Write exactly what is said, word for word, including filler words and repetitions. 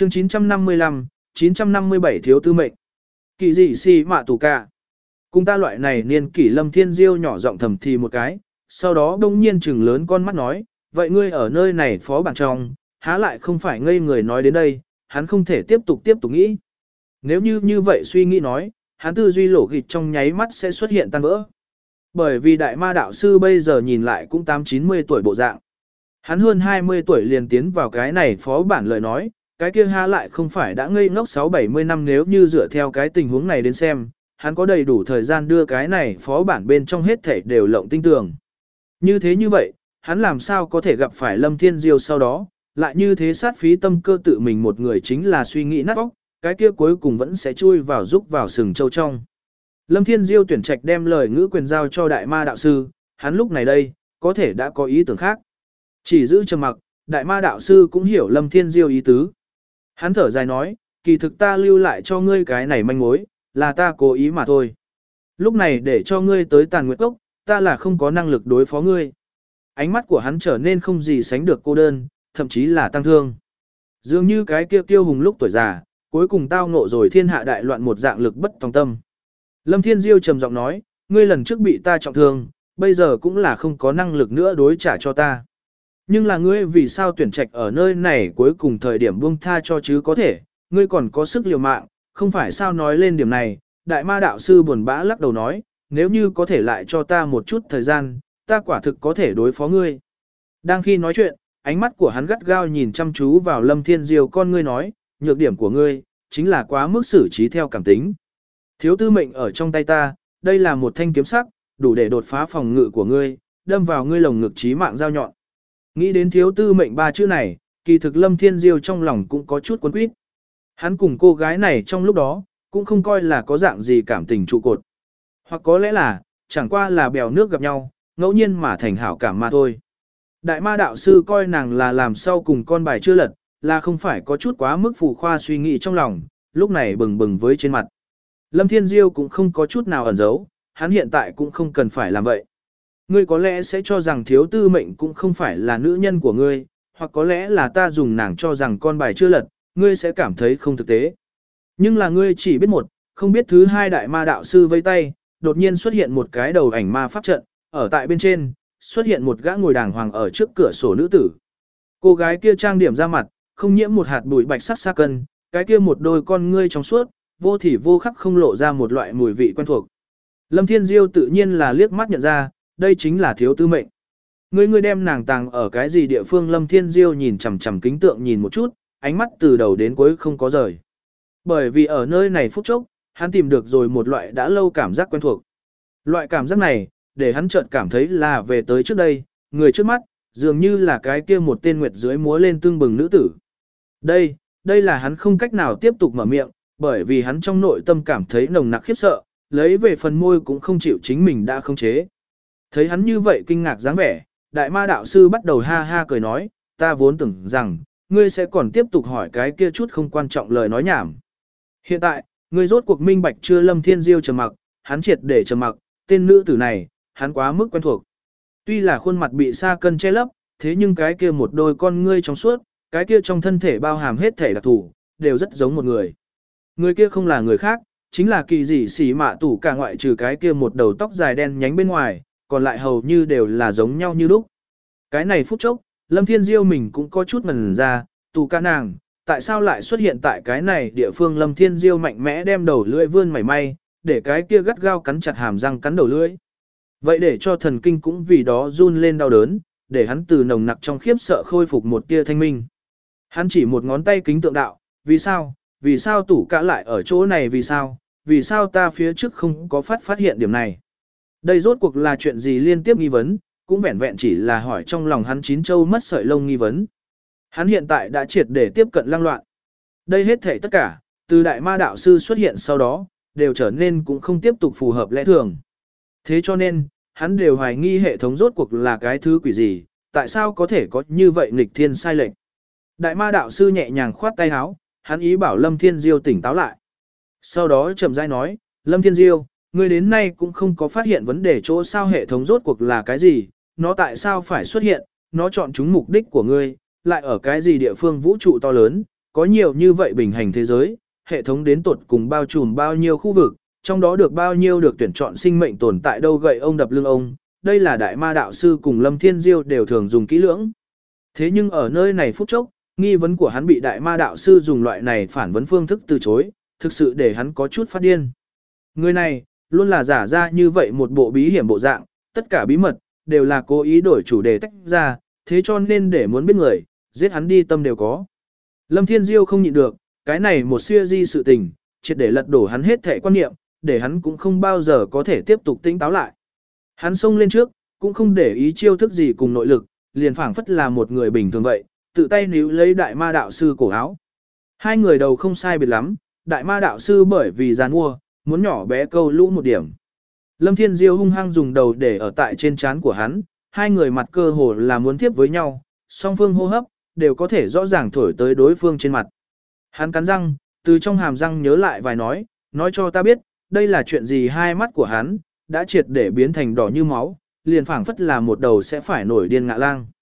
Chương chín trăm năm mươi lăm, chín trăm năm mươi bảy thiếu tư mệnh. Kỳ dị si mạ tù cả. Cùng ta loại này niên kỷ Lâm Thiên Diêu nhỏ giọng thầm thì một cái, sau đó đông nhiên trừng lớn con mắt nói, vậy ngươi ở nơi này phó bản trong, há lại không phải ngây người nói đến đây, hắn không thể tiếp tục tiếp tục nghĩ. Nếu như như vậy suy nghĩ nói, hắn tư duy lỗ gịch trong nháy mắt sẽ xuất hiện tan vỡ. Bởi vì đại ma đạo sư bây giờ nhìn lại cũng tám chín mươi tuổi bộ dạng. Hắn hơn hai mươi tuổi liền tiến vào cái này phó bản lời nói, cái kia há lại không phải đã ngây ngốc sáu bảy mươi năm nếu như dựa theo cái tình huống này đến xem, hắn có đầy đủ thời gian đưa cái này phó bản bên trong hết thảy đều lộng tinh tường. Như thế như vậy, hắn làm sao có thể gặp phải Lâm Thiên Diêu sau đó, lại như thế sát phí tâm cơ tự mình một người chính là suy nghĩ nát óc, cái kia cuối cùng vẫn sẽ chui vào rúc vào sừng châu trong. Lâm Thiên Diêu tuyển trạch đem lời ngữ quyền giao cho đại ma đạo sư, hắn lúc này đây, có thể đã có ý tưởng khác. Chỉ giữ trầm mặc, đại ma đạo sư cũng hiểu Lâm Thiên Diêu ý tứ. Hắn thở dài nói, kỳ thực ta lưu lại cho ngươi cái này manh mối, là ta cố ý mà thôi. Lúc này để cho ngươi tới Tàn Nguyệt Cốc, ta là không có năng lực đối phó ngươi. Ánh mắt của hắn trở nên không gì sánh được cô đơn, thậm chí là tăng thương. Dường như cái kia kiêu hùng lúc tuổi già, cuối cùng tao ngộ rồi thiên hạ đại loạn một dạng lực bất tòng tâm. Lâm Thiên Diêu trầm giọng nói, ngươi lần trước bị ta trọng thương, bây giờ cũng là không có năng lực nữa đối trả cho ta. Nhưng là ngươi vì sao tuyển trạch ở nơi này cuối cùng thời điểm buông tha cho chứ có thể, ngươi còn có sức liều mạng, không phải sao nói lên điểm này, đại ma đạo sư buồn bã lắc đầu nói, nếu như có thể lại cho ta một chút thời gian, ta quả thực có thể đối phó ngươi. Đang khi nói chuyện, ánh mắt của hắn gắt gao nhìn chăm chú vào Lâm Thiên Diêu con ngươi nói, nhược điểm của ngươi, chính là quá mức xử trí theo cảm tính. Thiếu tư mệnh ở trong tay ta, đây là một thanh kiếm sắc, đủ để đột phá phòng ngự của ngươi, đâm vào ngươi lồng ngực chí mạng dao nhọn. Nghĩ đến thiếu tư mệnh ba chữ này, kỳ thực Lâm Thiên Diêu trong lòng cũng có chút quấn quýt. Hắn cùng cô gái này trong lúc đó, cũng không coi là có dạng gì cảm tình trụ cột. Hoặc có lẽ là, chẳng qua là bèo nước gặp nhau, ngẫu nhiên mà thành hảo cảm mà thôi. Đại ma đạo sư coi nàng là làm sau cùng con bài chưa lật, là không phải có chút quá mức phù khoa suy nghĩ trong lòng, lúc này bừng bừng với trên mặt. Lâm Thiên Diêu cũng không có chút nào ẩn giấu, hắn hiện tại cũng không cần phải làm vậy. Ngươi có lẽ sẽ cho rằng thiếu tư mệnh cũng không phải là nữ nhân của ngươi, hoặc có lẽ là ta dùng nàng cho rằng con bài chưa lật, ngươi sẽ cảm thấy không thực tế. Nhưng là ngươi chỉ biết một, không biết thứ hai đại ma đạo sư vây tay, đột nhiên xuất hiện một cái đầu ảnh ma pháp trận, ở tại bên trên, xuất hiện một gã ngồi đàng hoàng ở trước cửa sổ nữ tử. Cô gái kia trang điểm ra mặt, không nhiễm một hạt bụi bạch sắc xa cân, cái kia một đôi con ngươi trong suốt, vô thì vô khắc không lộ ra một loại mùi vị quen thuộc. Lâm Thiên Diêu tự nhiên là liếc mắt nhận ra, đây chính là thiếu tư mệnh. Ngươi ngươi đem nàng tàng ở cái gì địa phương Lâm Thiên Diêu nhìn chằm chằm kính tượng nhìn một chút, ánh mắt từ đầu đến cuối không có rời. Bởi vì ở nơi này phút chốc, hắn tìm được rồi một loại đã lâu cảm giác quen thuộc. Loại cảm giác này, để hắn chợt cảm thấy là về tới trước đây, người trước mắt, dường như là cái kia một tên nguyệt dưới múa lên tương bừng nữ tử. Đây, đây là hắn không cách nào tiếp tục mở miệng, bởi vì hắn trong nội tâm cảm thấy nồng nặc khiếp sợ, lấy về phần môi cũng không chịu chính mình đã không chế. Thấy hắn như vậy kinh ngạc dáng vẻ, đại ma đạo sư bắt đầu ha ha cười nói, ta vốn tưởng rằng, ngươi sẽ còn tiếp tục hỏi cái kia chút không quan trọng lời nói nhảm. Hiện tại, ngươi rốt cuộc minh bạch chưa Lâm Thiên Diêu trầm mặc, hắn triệt để trầm mặc, tên nữ tử này, hắn quá mức quen thuộc. Tuy là khuôn mặt bị sa cân che lấp, thế nhưng cái kia một đôi con ngươi trong suốt, cái kia trong thân thể bao hàm hết thể đặc thủ, đều rất giống một người. Người kia không là người khác, chính là kỳ dị xỉ mạ tủ cả ngoại trừ cái kia một đầu tóc dài đen nhánh bên ngoài, còn lại hầu như đều là giống nhau như lúc. Cái này phút chốc, Lâm Thiên Diêu mình cũng có chút ngần ra, tù ca nàng, tại sao lại xuất hiện tại cái này địa phương Lâm Thiên Diêu mạnh mẽ đem đầu lưỡi vươn mảy may, để cái kia gắt gao cắn chặt hàm răng cắn đầu lưỡi. Vậy để cho thần kinh cũng vì đó run lên đau đớn, để hắn từ nồng nặc trong khiếp sợ khôi phục một tia thanh minh. Hắn chỉ một ngón tay kính tượng đạo, vì sao, vì sao tủ cả lại ở chỗ này vì sao, vì sao ta phía trước không có phát phát hiện điểm này. Đây rốt cuộc là chuyện gì liên tiếp nghi vấn, cũng vẹn vẹn chỉ là hỏi trong lòng hắn chín châu mất sợi lông nghi vấn. Hắn hiện tại đã triệt để tiếp cận lang loạn. Đây hết thể tất cả, từ đại ma đạo sư xuất hiện sau đó, đều trở nên cũng không tiếp tục phù hợp lẽ thường. Thế cho nên, hắn đều hoài nghi hệ thống rốt cuộc là cái thứ quỷ gì, tại sao có thể có như vậy nghịch thiên sai lệch. Đại ma đạo sư nhẹ nhàng khoát tay áo, hắn ý bảo Lâm Thiên Diêu tỉnh táo lại. Sau đó chậm rãi nói, Lâm Thiên Diêu, ngươi đến nay cũng không có phát hiện vấn đề chỗ sao hệ thống rốt cuộc là cái gì, nó tại sao phải xuất hiện, nó chọn chúng mục đích của ngươi, lại ở cái gì địa phương vũ trụ to lớn, có nhiều như vậy bình hành thế giới, hệ thống đến tột cùng bao trùm bao nhiêu khu vực, trong đó được bao nhiêu được tuyển chọn sinh mệnh tồn tại đâu gậy ông đập lưng ông, đây là đại ma đạo sư cùng Lâm Thiên Diêu đều thường dùng kỹ lưỡng. Thế nhưng ở nơi này phút chốc, nghi vấn của hắn bị đại ma đạo sư dùng loại này phản vấn phương thức từ chối, thực sự để hắn có chút phát điên. Người này, luôn là giả ra như vậy một bộ bí hiểm bộ dạng, tất cả bí mật, đều là cố ý đổi chủ đề tách ra, thế cho nên để muốn biết người, giết hắn đi tâm đều có. Lâm Thiên Diêu không nhịn được, cái này một siêu di sự tình, triệt để lật đổ hắn hết thể quan niệm, để hắn cũng không bao giờ có thể tiếp tục tỉnh táo lại. Hắn xông lên trước, cũng không để ý chiêu thức gì cùng nội lực, liền phảng phất là một người bình thường vậy, tự tay níu lấy đại ma đạo sư cổ áo. Hai người đầu không sai biệt lắm, đại ma đạo sư bởi vì giàn mua, muốn nhỏ bé câu lũ một điểm. Lâm Thiên Diêu hung hăng dùng đầu để ở tại trên trán của hắn, hai người mặt cơ hồ là muốn tiếp với nhau, song phương hô hấp, đều có thể rõ ràng thổi tới đối phương trên mặt. Hắn cắn răng, từ trong hàm răng nhớ lại vài nói, nói cho ta biết, đây là chuyện gì. Hai mắt của hắn, đã triệt để biến thành đỏ như máu, liền phảng phất là một đầu sẽ phải nổi điên ngạ lang.